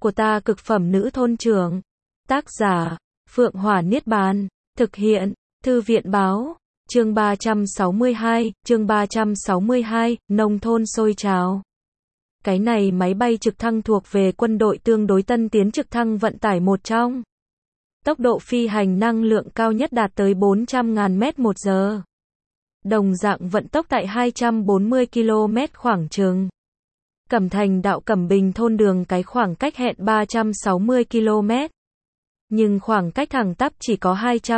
của ta cực phẩm nữ thôn trưởng. Tác giả, Phượng Hỏa Niết Bàn. Thực hiện, Thư viện Báo. Chương 362, nông thôn sôi trào. Cái này máy bay trực thăng thuộc về quân đội tương đối tân tiến trực thăng vận tải một trong. Tốc độ phi hành năng lượng cao nhất đạt tới 400.000 m/h. Đồng dạng vận tốc tại 240 km khoảng chừng. Cẩm Thành đạo Cẩm Bình thôn đường cái khoảng cách hẹn 360 km. Nhưng khoảng cách thẳng tắp chỉ có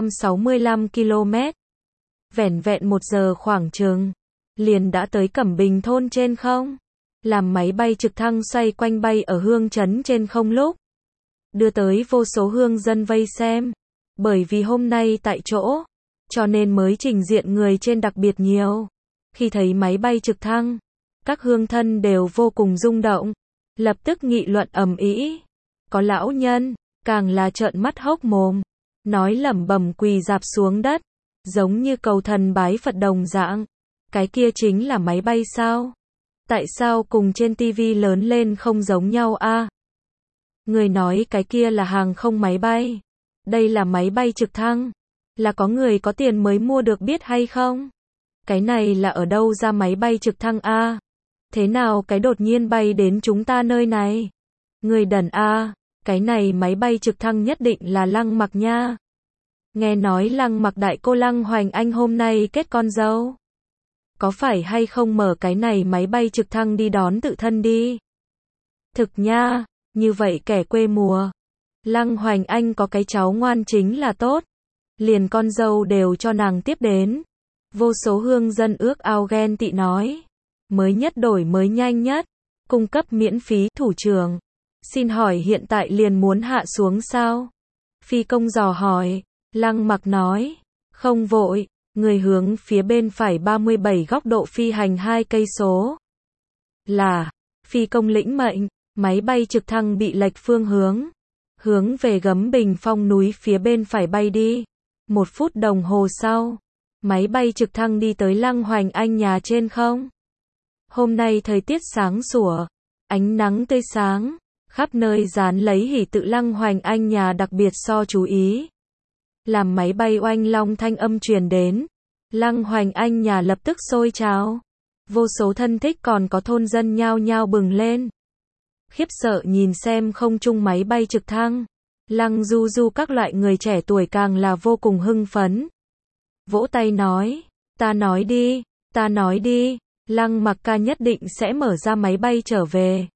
265 km. Vẻn vẹn 1 giờ khoảng chừng, liền đã tới Cẩm Bình thôn trên không. Làm máy bay trực thăng xoay quanh bay ở hương trấn trên không lúc. Đưa tới vô số hương dân vây xem. Bởi vì hôm nay tại chỗ, cho nên mới trình diện người trên đặc biệt nhiều. Khi thấy máy bay trực thăng, các hương thân đều vô cùng rung động. Lập tức nghị luận ầm ĩ. Có lão nhân, càng là trợn mắt hốc mồm. Nói lẩm bẩm quỳ rạp xuống đất. Giống như cầu thần bái Phật đồng dạng. Cái kia chính là máy bay sao? Tại sao cùng trên tivi lớn lên không giống nhau a? Người nói cái kia là hàng không máy bay. Đây là máy bay trực thăng. Là có người có tiền mới mua được biết hay không? Cái này là ở đâu ra máy bay trực thăng a? Thế nào cái đột nhiên bay đến chúng ta nơi này? Người đần a, cái này máy bay trực thăng nhất định là Lăng Mặc nha. Nghe nói Lăng Mặc đại cô Lăng Hoành Anh hôm nay kết con dâu. Có phải hay không mở cái này máy bay trực thăng đi đón tự thân đi? Thực nha, như vậy kẻ quê mùa. Lăng Hoành Anh có cái cháu ngoan chính là tốt. Liền con dâu đều cho nàng tiếp đến. Vô số hương dân ước ao ghen tị nói. Mới nhất đổi mới nhanh nhất. Cung cấp miễn phí thủ trưởng. Xin hỏi hiện tại liền muốn hạ xuống sao? Phi công dò hỏi. Lăng Mặc nói. Không vội. Người hướng phía bên phải 37 góc độ phi hành 2 cây số. Là. Phi công lĩnh mệnh. Máy bay trực thăng bị lệch phương hướng. Hướng về Gấm Bình Phong núi phía bên phải bay đi. 1 phút đồng hồ sau. Máy bay trực thăng đi tới Lăng Hoành Anh nhà trên không. Hôm nay thời tiết sáng sủa. Ánh nắng tươi sáng. Khắp nơi dán lấy hỉ tự Lăng Hoành Anh nhà đặc biệt so chú ý. Làm máy bay oanh long thanh âm truyền đến. Lăng Hoành Anh nhà lập tức sôi trào. Vô số thân thích còn có thôn dân nhao nhao bừng lên. Khiếp sợ nhìn xem không trung máy bay trực thăng. Lăng Du Du các loại người trẻ tuổi càng là vô cùng hưng phấn. Vỗ tay nói. Ta nói đi, ta nói đi. Lăng Mặc ca nhất định sẽ mở ra máy bay trở về.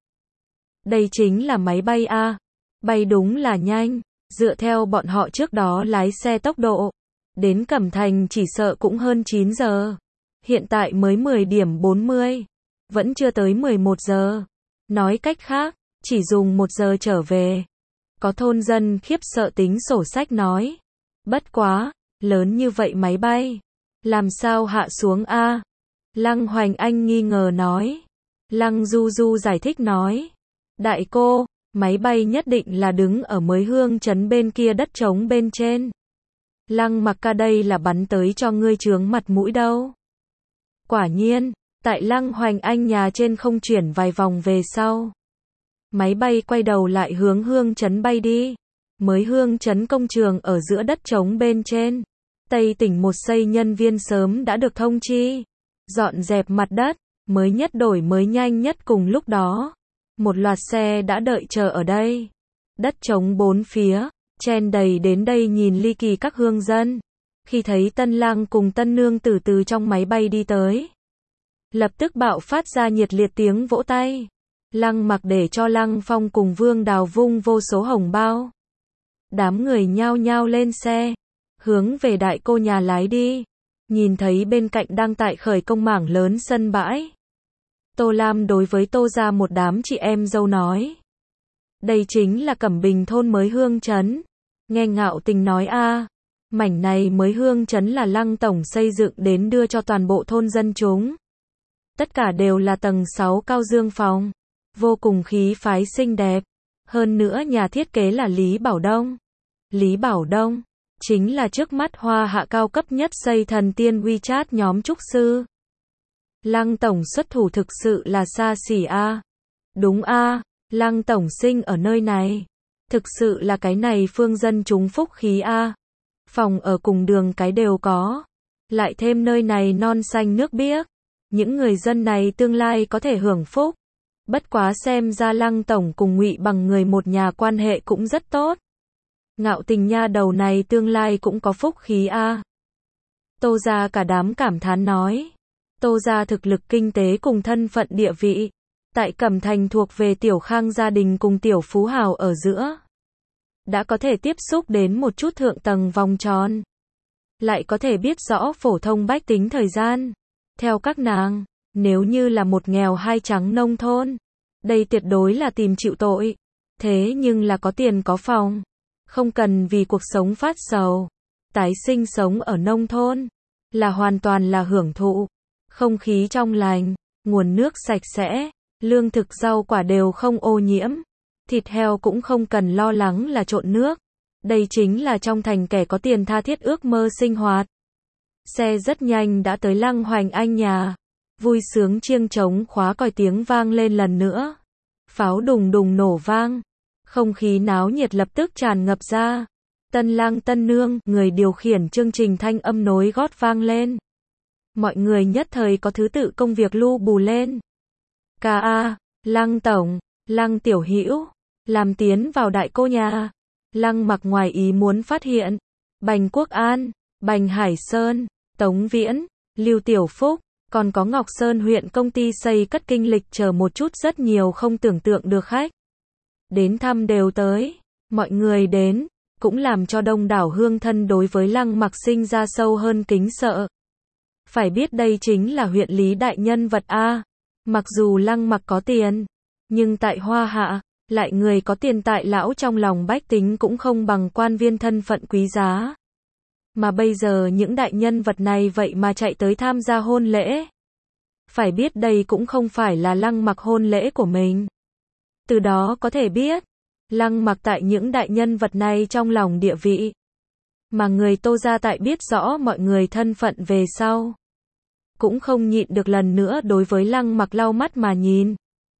Đây chính là máy bay a. Bay đúng là nhanh. Dựa theo bọn họ trước đó lái xe tốc độ. Đến Cẩm Thành chỉ sợ cũng hơn 9 giờ. Hiện tại mới 10 điểm 40. Vẫn chưa tới 11 giờ. Nói cách khác, chỉ dùng 1 giờ trở về. Có thôn dân khiếp sợ tính sổ sách nói. Bất quá, lớn như vậy máy bay. Làm sao hạ xuống a? Lăng Hoành Anh nghi ngờ nói. Lăng Du Du giải thích nói. Đại cô, máy bay nhất định là đứng ở mới hương trấn bên kia đất trống bên trên. Lăng Mặc ca đây là bắn tới cho ngươi chướng mặt mũi đâu. Quả nhiên, tại Lăng Hoành Anh nhà trên không chuyển vài vòng về sau. Máy bay quay đầu lại hướng hương trấn bay đi. Mới hương trấn công trường ở giữa đất trống bên trên. Tây tỉnh một xây nhân viên sớm đã được thông chi. Dọn dẹp mặt đất, mới nhất đổi mới nhanh nhất cùng lúc đó. Một loạt xe đã đợi chờ ở đây. Đất trống bốn phía, chen đầy đến đây nhìn ly kỳ các hương dân. Khi thấy tân lang cùng tân nương từ từ trong máy bay đi tới. Lập tức bạo phát ra nhiệt liệt tiếng vỗ tay. Lăng Mặc để cho Lăng Phong cùng Vương Đào vung vô số hồng bao. Đám người nhao nhao lên xe. Hướng về đại cô nhà lái đi. Nhìn thấy bên cạnh đang tại khởi công mảng lớn sân bãi. Tô Lam đối với Tô gia một đám chị em dâu nói. Đây chính là Cẩm Bình thôn mới hương trấn. Nghe Ngạo Tình nói a, mảnh này mới hương trấn là Lăng tổng xây dựng đến đưa cho toàn bộ thôn dân chúng. Tất cả đều là tầng 6 cao dương phòng. Vô cùng khí phái xinh đẹp. Hơn nữa nhà thiết kế là Lý Bảo Đông. Lý Bảo Đông chính là trước mắt hoa hạ cao cấp nhất xây thần tiên WeChat nhóm trúc sư. Lăng tổng xuất thủ thực sự là xa xỉ a. Đúng a, Lăng tổng sinh ở nơi này. Thực sự là cái này phương dân chúng phúc khí a. Phòng ở cùng đường cái đều có. Lại thêm nơi này non xanh nước biếc. Những người dân này tương lai có thể hưởng phúc. Bất quá xem ra Lăng tổng cùng Ngụy Bằng người một nhà quan hệ cũng rất tốt. Ngạo Tình nha đầu này tương lai cũng có phúc khí a. Tô gia cả đám cảm thán nói. Tô gia thực lực kinh tế cùng thân phận địa vị. Tại Cẩm Thành thuộc về tiểu khang gia đình cùng tiểu phú hào ở giữa. Đã có thể tiếp xúc đến một chút thượng tầng vòng tròn. Lại có thể biết rõ phổ thông bách tính thời gian. Theo các nàng, nếu như là một nghèo hai trắng nông thôn, đây tuyệt đối là tìm chịu tội. Thế nhưng là có tiền có phòng, không cần vì cuộc sống phát sầu. Tái sinh sống ở nông thôn, là hoàn toàn là hưởng thụ. Không khí trong lành, nguồn nước sạch sẽ, lương thực rau quả đều không ô nhiễm. Thịt heo cũng không cần lo lắng là trộn nước. Đây chính là trong thành kẻ có tiền tha thiết ước mơ sinh hoạt. Xe rất nhanh đã tới Lăng Hoành Anh nhà. Vui sướng chiêng trống khóa còi tiếng vang lên lần nữa. Pháo đùng đùng nổ vang. Không khí náo nhiệt lập tức tràn ngập ra. Tân lang tân nương, người điều khiển chương trình thanh âm nối gót vang lên. Mọi người nhất thời có thứ tự công việc lu bù lên. Ca, Lăng tổng, Lăng tiểu hữu, làm tiến vào đại cô nhà. Lăng Mặc ngoài ý muốn phát hiện. Bành Quốc An, Bành Hải Sơn, Tống Viễn, Lưu Tiểu Phúc, còn có Ngọc Sơn huyện công ty xây cất kinh lịch chờ một chút rất nhiều không tưởng tượng được khách. Đến thăm đều tới. Mọi người đến, cũng làm cho đông đảo hương thân đối với Lăng Mặc sinh ra sâu hơn kính sợ. Phải biết đây chính là huyện lý đại nhân vật A. Mặc dù Lăng Mặc có tiền, nhưng tại Hoa Hạ, lại người có tiền tại lão trong lòng bách tính cũng không bằng quan viên thân phận quý giá. Mà bây giờ những đại nhân vật này vậy mà chạy tới tham gia hôn lễ. Phải biết đây cũng không phải là Lăng Mặc hôn lễ của mình. Từ đó có thể biết, Lăng Mặc tại những đại nhân vật này trong lòng địa vị. Mà người Tô gia tại biết rõ mọi người thân phận về sau. Cũng không nhịn được lần nữa đối với Lăng Mặc lau mắt mà nhìn.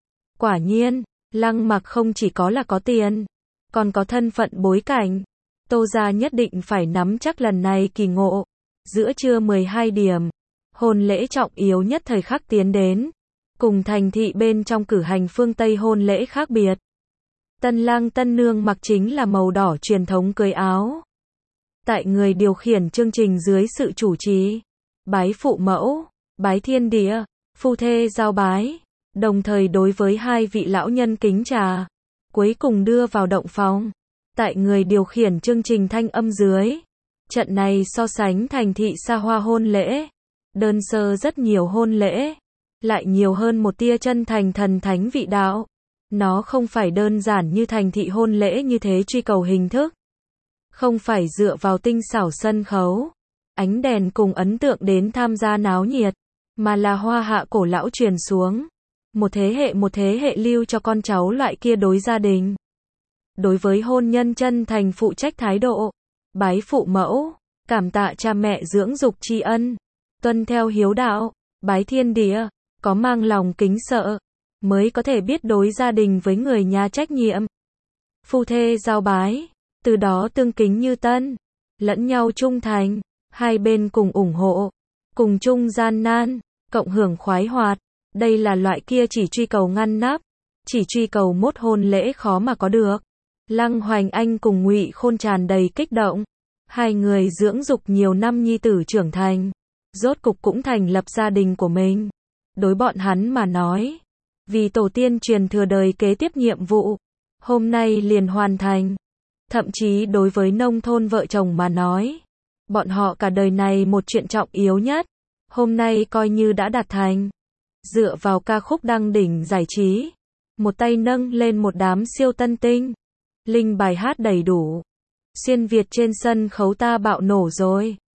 Quả nhiên, Lăng Mặc không chỉ có là có tiền, còn có thân phận bối cảnh. Tô gia nhất định phải nắm chắc lần này kỳ ngộ. Giữa trưa 12 điểm, hôn lễ trọng yếu nhất thời khắc tiến đến. Cùng thành thị bên trong cử hành phương Tây hôn lễ khác biệt. Tân lang tân nương mặc chính là màu đỏ truyền thống cưới áo. Tại người điều khiển chương trình dưới sự chủ trì, bái phụ mẫu, bái thiên địa, phu thê giao bái, đồng thời đối với hai vị lão nhân kính trà, cuối cùng đưa vào động phòng. Tại người điều khiển chương trình thanh âm dưới, trận này so sánh thành thị xa hoa hôn lễ, đơn sơ rất nhiều hôn lễ, lại nhiều hơn một tia chân thành thần thánh vị đạo. Nó không phải đơn giản như thành thị hôn lễ như thế truy cầu hình thức. Không phải dựa vào tinh xảo sân khấu, ánh đèn cùng ấn tượng đến tham gia náo nhiệt, mà là Hoa Hạ cổ lão truyền xuống. Một thế hệ lưu cho con cháu loại kia đối gia đình. Đối với hôn nhân chân thành phụ trách thái độ, bái phụ mẫu, cảm tạ cha mẹ dưỡng dục tri ân, tuân theo hiếu đạo, bái thiên địa, có mang lòng kính sợ, mới có thể biết đối gia đình với người nhà trách nhiệm. Phu thê giao bái, từ đó tương kính như tân, lẫn nhau trung thành, hai bên cùng ủng hộ, cùng chung gian nan, cộng hưởng khoái hoạt. Đây là loại kia chỉ truy cầu ngăn nắp, chỉ truy cầu mốt hôn lễ khó mà có được. Lăng Hoành Anh cùng Ngụy Khôn tràn đầy kích động. Hai người dưỡng dục nhiều năm nhi tử trưởng thành, rốt cục cũng thành lập gia đình của mình. Đối bọn hắn mà nói, vì tổ tiên truyền thừa đời kế tiếp nhiệm vụ, hôm nay liền hoàn thành. Thậm chí đối với nông thôn vợ chồng mà nói, bọn họ cả đời này một chuyện trọng yếu nhất, hôm nay coi như đã đạt thành. Dựa vào ca khúc đăng đỉnh giải trí, một tay nâng lên một đám siêu tân tinh, linh bài hát đầy đủ. Xuyên Việt trên sân khấu ta bạo nổ rồi.